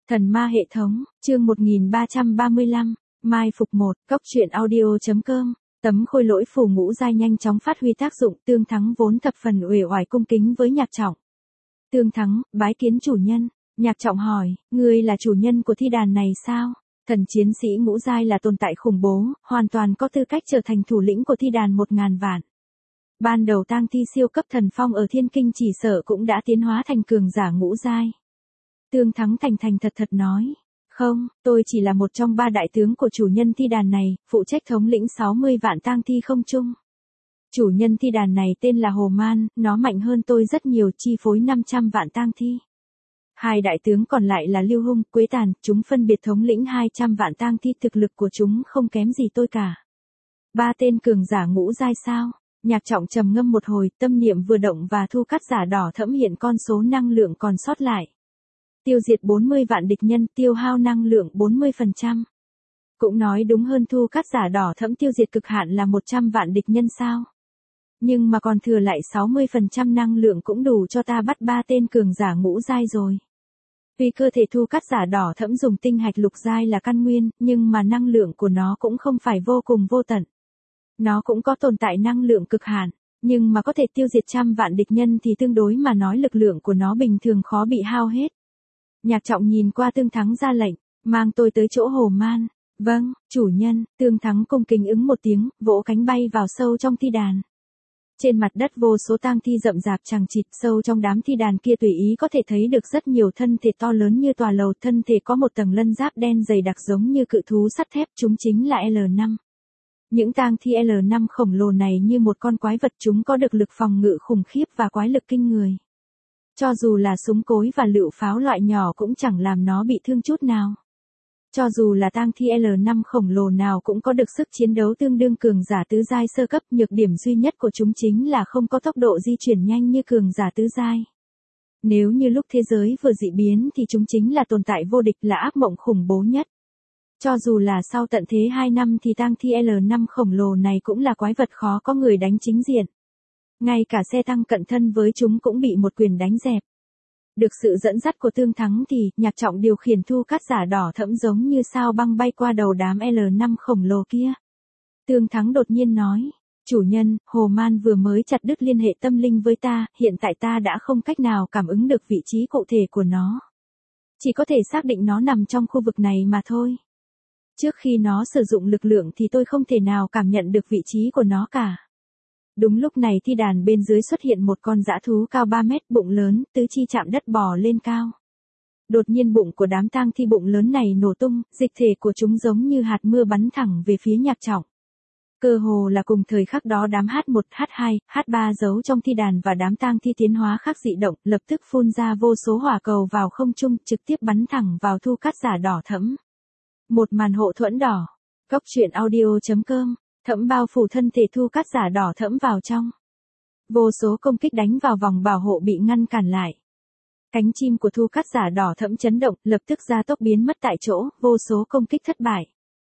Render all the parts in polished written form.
Thần ma hệ thống, chương 1335, Mai phục 1, Cốc truyện audio.com. Tấm khôi lỗi phù ngũ giai nhanh chóng phát huy tác dụng. Tương Thắng vốn thập phần uể oải cung kính với Nhạc Trọng. Tương Thắng, bái kiến chủ nhân. Nhạc Trọng hỏi, ngươi là chủ nhân của thi đàn này sao? Thần chiến sĩ ngũ giai là tồn tại khủng bố, hoàn toàn có tư cách trở thành thủ lĩnh của thi đàn 1000 vạn. Ban đầu tang thi siêu cấp thần phong ở Thiên Kinh chỉ sợ cũng đã tiến hóa thành cường giả ngũ giai. Tương Thắng thành thành thật thật nói, không, tôi chỉ là một trong 3 đại tướng của chủ nhân thi đàn này, phụ trách thống lĩnh 60 vạn tang thi không trung. Chủ nhân thi đàn này tên là Hồ Man, nó mạnh hơn tôi rất nhiều, chi phối 500 vạn tang thi. 2 đại tướng còn lại là Lưu Hung, Quế Tàn, chúng phân biệt thống lĩnh 200 vạn tang thi, thực lực của chúng không kém gì tôi cả. 3 tên cường giả ngũ giai sao? Nhạc Trọng trầm ngâm một hồi, tâm niệm vừa động và thu cắt giả đỏ thẫm hiện con số năng lượng còn sót lại. Tiêu diệt 40 vạn địch nhân, tiêu hao năng lượng 40%. Cũng nói đúng hơn, thu cắt giả đỏ thẫm tiêu diệt cực hạn là 100 vạn địch nhân sao? Nhưng mà còn thừa lại 60% năng lượng cũng đủ cho ta bắt 3 tên cường giả ngũ giai rồi. Tuy cơ thể thu cắt giả đỏ thẫm dùng tinh hạch lục giai là căn nguyên, nhưng mà năng lượng của nó cũng không phải vô cùng vô tận. Nó cũng có tồn tại năng lượng cực hạn, nhưng mà có thể tiêu diệt 100 vạn địch nhân thì tương đối mà nói lực lượng của nó bình thường khó bị hao hết. Nhạc Trọng nhìn qua Tương Thắng ra lệnh, mang tôi tới chỗ Hồ Man. Vâng, chủ nhân. Tương Thắng cung kính ứng một tiếng, vỗ cánh bay vào sâu trong thi đàn. Trên mặt đất vô số tang thi rậm rạp chằng chịt, sâu trong đám thi đàn kia tùy ý có thể thấy được rất nhiều thân thể to lớn như tòa lầu, thân thể có một tầng lân giáp đen dày đặc giống như cự thú sắt thép, chúng chính là L5. Những tang thi L5 khổng lồ này như một con quái vật, chúng có được lực phòng ngự khủng khiếp và quái lực kinh người. Cho dù là súng cối và lựu pháo loại nhỏ cũng chẳng làm nó bị thương chút nào. Cho dù là tang thi L5 khổng lồ nào cũng có được sức chiến đấu tương đương cường giả tứ giai sơ cấp, nhược điểm duy nhất của chúng chính là không có tốc độ di chuyển nhanh như cường giả tứ giai. Nếu như lúc thế giới vừa dị biến thì chúng chính là tồn tại vô địch, là ác mộng khủng bố nhất. Cho dù là sau tận thế 2 năm thì tang thi L5 khổng lồ này cũng là quái vật khó có người đánh chính diện. Ngay cả xe tăng cận thân với chúng cũng bị một quyền đánh dẹp. Được sự dẫn dắt của Tương Thắng thì Nhạc Trọng điều khiển thu cắt giả đỏ thẫm giống như sao băng bay qua đầu đám L5 khổng lồ kia. Tương Thắng đột nhiên nói, chủ nhân, Hồ Man vừa mới chặt đứt liên hệ tâm linh với ta, hiện tại ta đã không cách nào cảm ứng được vị trí cụ thể của nó. Chỉ có thể xác định nó nằm trong khu vực này mà thôi. Trước khi nó sử dụng lực lượng thì tôi không thể nào cảm nhận được vị trí của nó cả. Đúng lúc này thi đàn bên dưới xuất hiện một con dã thú cao 3 mét, bụng lớn, tứ chi chạm đất bò lên cao. Đột nhiên bụng của đám tang thi bụng lớn này nổ tung, dịch thể của chúng giống như hạt mưa bắn thẳng về phía Nhạc Trọng. Cơ hồ là cùng thời khắc đó đám H1, H2, H3 giấu trong thi đàn và đám tang thi tiến hóa khác dị động, lập tức phun ra vô số hỏa cầu vào không trung, trực tiếp bắn thẳng vào thu cắt giả đỏ thẫm. Một màn hộ thuẫn đỏ. Cốc truyện audio.com. Thẫm bao phủ thân thể thu cắt giả đỏ thẫm vào trong. Vô số công kích đánh vào vòng bảo hộ bị ngăn cản lại. Cánh chim của thu cắt giả đỏ thẫm chấn động, lập tức gia tốc biến mất tại chỗ, vô số công kích thất bại.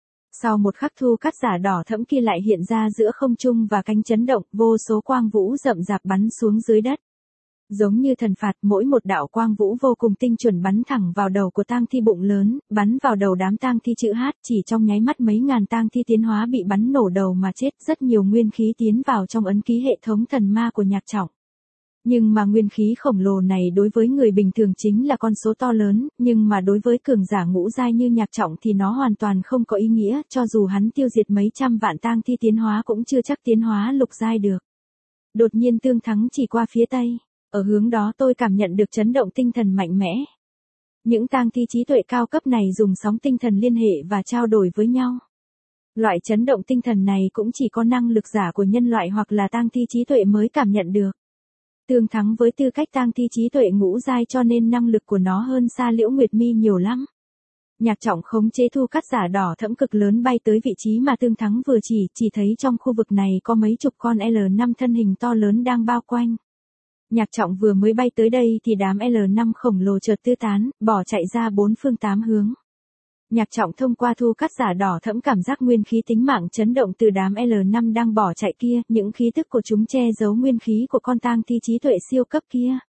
Sau một khắc thu cắt giả đỏ thẫm kia lại hiện ra giữa không trung và cánh chấn động, vô số quang vũ rậm rạp bắn xuống dưới đất. Giống như thần phạt, mỗi một đạo quang vũ vô cùng tinh chuẩn bắn thẳng vào đầu của tang thi bụng lớn, bắn vào đầu đám tang thi chữ H, chỉ trong nháy mắt mấy ngàn tang thi tiến hóa bị bắn nổ đầu mà chết, rất nhiều nguyên khí tiến vào trong ấn ký hệ thống thần ma của Nhạc Trọng. Nhưng mà nguyên khí khổng lồ này đối với người bình thường chính là con số to lớn, nhưng mà đối với cường giả ngũ giai như Nhạc Trọng thì nó hoàn toàn không có ý nghĩa, cho dù hắn tiêu diệt mấy trăm vạn tang thi tiến hóa cũng chưa chắc tiến hóa lục giai được. Đột nhiên Tương Thắng chỉ qua phía tây. Ở hướng đó tôi cảm nhận được chấn động tinh thần mạnh mẽ. Những tang thi trí tuệ cao cấp này dùng sóng tinh thần liên hệ và trao đổi với nhau. Loại chấn động tinh thần này cũng chỉ có năng lực giả của nhân loại hoặc là tang thi trí tuệ mới cảm nhận được. Tương Thắng với tư cách tang thi trí tuệ ngũ giai cho nên năng lực của nó hơn xa Liễu Nguyệt Mi nhiều lắm. Nhạc Trọng khống chế thu cắt giả đỏ thẫm cực lớn bay tới vị trí mà Tương Thắng vừa chỉ thấy trong khu vực này có mấy chục con L5 thân hình to lớn đang bao quanh. Nhạc Trọng vừa mới bay tới đây thì đám L5 khổng lồ chợt tứ tán, bỏ chạy ra 4 phương 8 hướng. Nhạc Trọng thông qua thu cắt giả đỏ thẫm cảm giác nguyên khí tính mạng chấn động từ đám L5 đang bỏ chạy kia, những khí tức của chúng che giấu nguyên khí của con tang thi trí tuệ siêu cấp kia.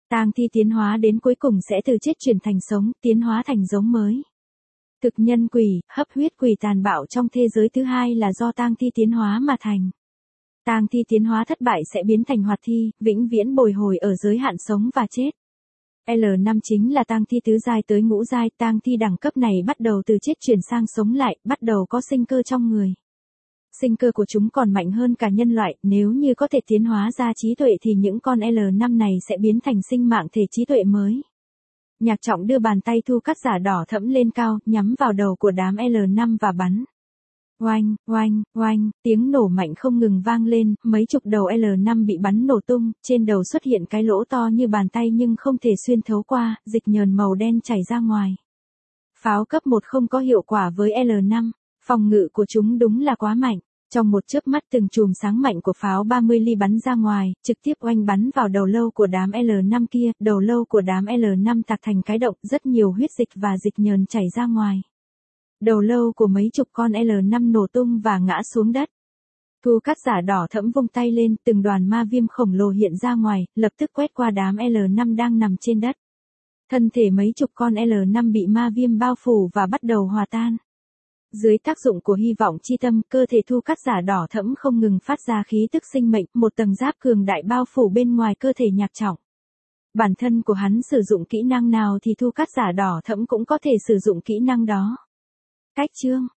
Tang thi tiến hóa đến cuối cùng sẽ từ chết chuyển thành sống, tiến hóa thành giống mới. Thực nhân quỷ, hấp huyết quỷ tàn bạo trong thế giới thứ hai là do tang thi tiến hóa mà thành. Tang thi tiến hóa thất bại sẽ biến thành hoạt thi, vĩnh viễn bồi hồi ở giới hạn sống và chết. L5 chính là tang thi tứ giai tới ngũ giai, tang thi đẳng cấp này bắt đầu từ chết chuyển sang sống lại, bắt đầu có sinh cơ trong người. Sinh cơ của chúng còn mạnh hơn cả nhân loại, nếu như có thể tiến hóa ra trí tuệ thì những con L5 này sẽ biến thành sinh mạng thể trí tuệ mới. Nhạc Trọng đưa bàn tay thu cắt giả đỏ thẫm lên cao, nhắm vào đầu của đám L5 và bắn. Oanh, oanh, oanh, tiếng nổ mạnh không ngừng vang lên, mấy chục đầu L5 bị bắn nổ tung, trên đầu xuất hiện cái lỗ to như bàn tay nhưng không thể xuyên thấu qua, dịch nhờn màu đen chảy ra ngoài. Pháo cấp 1 không có hiệu quả với L5, phòng ngự của chúng đúng là quá mạnh. Trong một chớp mắt từng chùm sáng mạnh của pháo 30 ly bắn ra ngoài, trực tiếp oanh bắn vào đầu lâu của đám L5 kia, đầu lâu của đám L5 tạc thành cái động, rất nhiều huyết dịch và dịch nhờn chảy ra ngoài. Đầu lâu của mấy chục con L5 nổ tung và ngã xuống đất. Thu cắt giả đỏ thẫm vung tay lên, từng đoàn ma viêm khổng lồ hiện ra ngoài, lập tức quét qua đám L5 đang nằm trên đất. Thân thể mấy chục con L5 bị ma viêm bao phủ và bắt đầu hòa tan. Dưới tác dụng của hy vọng chi tâm, cơ thể thu cắt giả đỏ thẫm không ngừng phát ra khí tức sinh mệnh, một tầng giáp cường đại bao phủ bên ngoài cơ thể Nhạc Trọng. Bản thân của hắn sử dụng kỹ năng nào thì thu cắt giả đỏ thẫm cũng có thể sử dụng kỹ năng đó. Cách chương